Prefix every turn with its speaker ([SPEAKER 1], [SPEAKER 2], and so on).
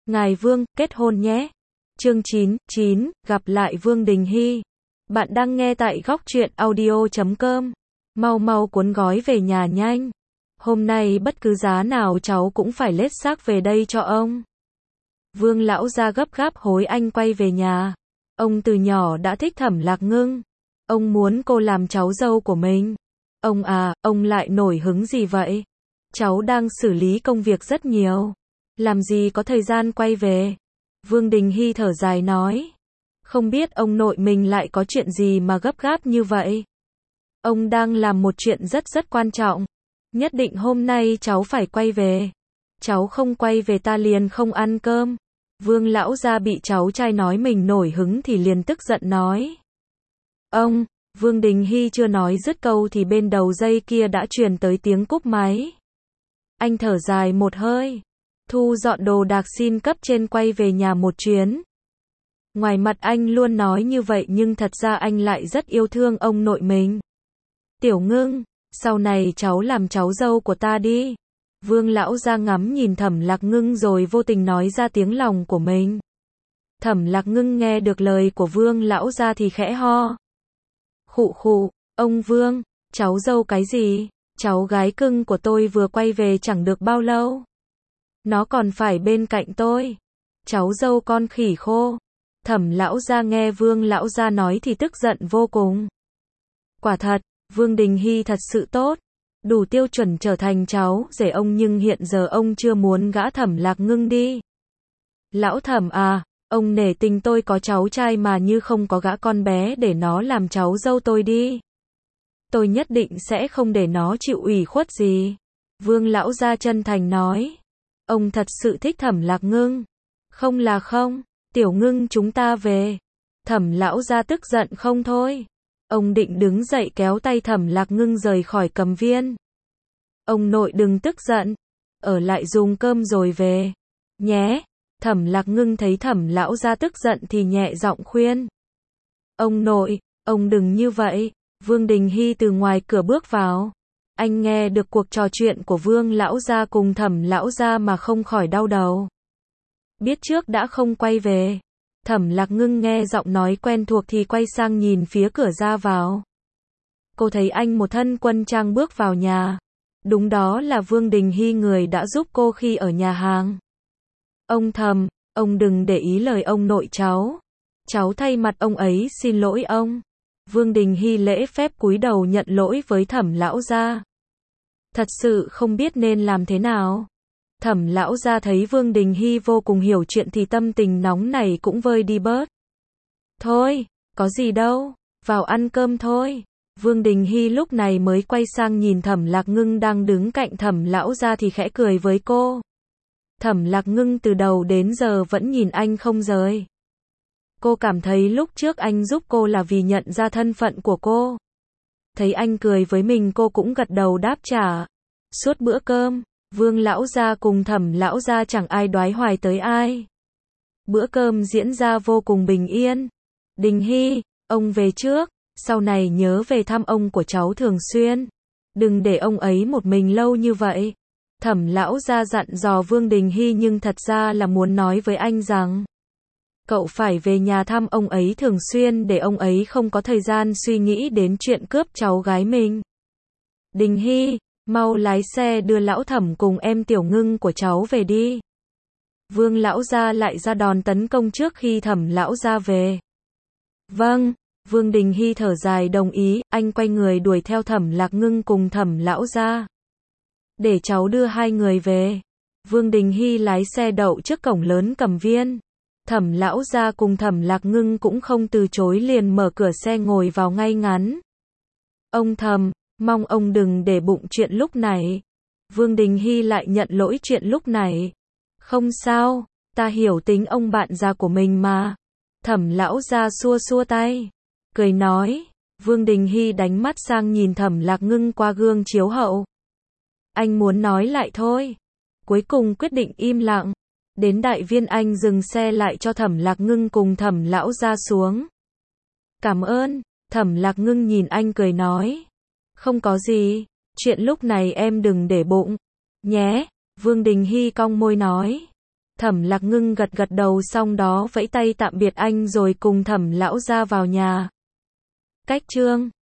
[SPEAKER 1] Ngài Vương, kết hôn nhé. Chương 9, gặp lại Vương Đình Hy. Bạn đang nghe tại góc truyện audio.com. Mau mau cuốn gói về nhà nhanh. Hôm nay bất cứ giá nào cháu cũng phải lết xác về đây cho ông. Vương lão gia gấp gáp hối anh quay về nhà. Ông từ nhỏ đã thích Thẩm Lạc Ngưng. Ông muốn cô làm cháu dâu của mình. Ông à, ông lại nổi hứng gì vậy? Cháu đang xử lý công việc rất nhiều. Làm gì có thời gian quay về? Vương Đình Hy thở dài nói. Không biết ông nội mình lại có chuyện gì mà gấp gáp như vậy? Ông đang làm một chuyện rất quan trọng. Nhất định hôm nay cháu phải quay về. Cháu không quay về ta liền không ăn cơm. Vương lão gia bị cháu trai nói mình nổi hứng thì liền tức giận nói. Ông, Vương Đình Hy chưa nói dứt câu thì bên đầu dây kia đã truyền tới tiếng cúp máy. Anh thở dài một hơi. Thu dọn đồ đạc xin cấp trên quay về nhà một chuyến. Ngoài mặt anh luôn nói như vậy nhưng thật ra anh lại rất yêu thương ông nội mình. Tiểu Ngưng, sau này cháu làm cháu dâu của ta đi. Vương lão gia ngắm nhìn Thẩm Lạc Ngưng rồi vô tình nói ra tiếng lòng của mình. Thẩm Lạc Ngưng nghe được lời của Vương lão gia thì khẽ ho. Khụ khụ, ông Vương, cháu dâu cái gì? Cháu gái cưng của tôi vừa quay về chẳng được bao lâu. Nó còn phải bên cạnh tôi. Cháu dâu con khỉ khô. Thẩm lão gia nghe Vương lão gia nói thì tức giận vô cùng. Quả thật, Vương Đình Hy thật sự tốt. Đủ tiêu chuẩn trở thành cháu rể ông nhưng hiện giờ ông chưa muốn gã Thẩm Lạc Ngưng đi. Lão Thẩm à, ông nể tình tôi có cháu trai mà như không có gã con bé để nó làm cháu dâu tôi đi. Tôi nhất định sẽ không để nó chịu ủy khuất gì. Vương lão gia chân thành nói. Ông thật sự thích Thẩm Lạc Ngưng. Không là không, Tiểu Ngưng chúng ta về. Thẩm lão gia tức giận không thôi. Ông định đứng dậy kéo tay Thẩm Lạc Ngưng rời khỏi Cầm Viên. Ông nội đừng tức giận. Ở lại dùng cơm rồi về. Nhé. Thẩm Lạc Ngưng thấy Thẩm lão gia tức giận thì nhẹ giọng khuyên. Ông nội, ông đừng như vậy. Vương Đình Hy từ ngoài cửa bước vào. Anh nghe được cuộc trò chuyện của Vương lão gia cùng Thẩm lão gia mà không khỏi đau đầu. Biết trước đã không quay về. Thẩm Lạc Ngưng nghe giọng nói quen thuộc thì quay sang nhìn phía cửa ra vào. Cô thấy anh một thân quân trang bước vào nhà. Đúng đó là Vương Đình Hy người đã giúp cô khi ở nhà hàng. Ông Thẩm, ông đừng để ý lời ông nội cháu. Cháu thay mặt ông ấy xin lỗi ông. Vương Đình Hy lễ phép cúi đầu nhận lỗi với Thẩm lão gia. Thật sự không biết nên làm thế nào. Thẩm lão gia thấy Vương Đình Hy vô cùng hiểu chuyện thì tâm tình nóng này cũng vơi đi bớt. Thôi, có gì đâu, vào ăn cơm thôi. Vương Đình Hy lúc này mới quay sang nhìn Thẩm Lạc Ngưng đang đứng cạnh Thẩm lão gia thì khẽ cười với cô. Thẩm Lạc Ngưng từ đầu đến giờ vẫn nhìn anh không rời. Cô cảm thấy lúc trước anh giúp cô là vì nhận ra thân phận của cô. Thấy anh cười với mình cô cũng gật đầu đáp trả. Suốt bữa cơm, Vương lão gia cùng Thẩm lão gia chẳng ai đoái hoài tới ai. Bữa cơm diễn ra vô cùng bình yên. Đình Hy, ông về trước, sau này nhớ về thăm ông của cháu thường xuyên. Đừng để ông ấy một mình lâu như vậy. Thẩm lão gia dặn dò Vương Đình Hy nhưng thật ra là muốn nói với anh rằng cậu phải về nhà thăm ông ấy thường xuyên để ông ấy không có thời gian suy nghĩ đến chuyện cướp cháu gái mình. Đình Hy, mau lái xe đưa lão Thẩm cùng em Tiểu Ngưng của cháu về đi. Vương lão gia lại ra đòn tấn công trước khi Thẩm lão gia về. Vâng, Vương Đình Hy thở dài đồng ý, anh quay người đuổi theo Thẩm Lạc Ngưng cùng Thẩm lão gia. Để cháu đưa hai người về. Vương Đình Hy lái xe đậu trước cổng lớn Cầm Viên. Thẩm lão gia cùng Thẩm Lạc Ngưng cũng không từ chối liền mở cửa xe ngồi vào ngay ngắn. Ông Thẩm, mong ông đừng để bụng chuyện lúc này. Vương Đình Hy lại nhận lỗi chuyện lúc này. Không sao, ta hiểu tính ông bạn già của mình mà. Thẩm lão gia xua xua tay, cười nói. Vương Đình Hy đánh mắt sang nhìn Thẩm Lạc Ngưng qua gương chiếu hậu. Anh muốn nói lại thôi. Cuối cùng quyết định im lặng. Đến Đại Viên anh dừng xe lại cho Thẩm Lạc Ngưng cùng Thẩm lão gia xuống. Cảm ơn. Thẩm Lạc Ngưng nhìn anh cười nói. Không có gì, chuyện lúc này em đừng để bụng. Nhé, Vương Đình Hy cong môi nói. Thẩm Lạc Ngưng gật gật đầu xong đó vẫy tay tạm biệt anh rồi cùng Thẩm lão ra vào nhà. Cách chương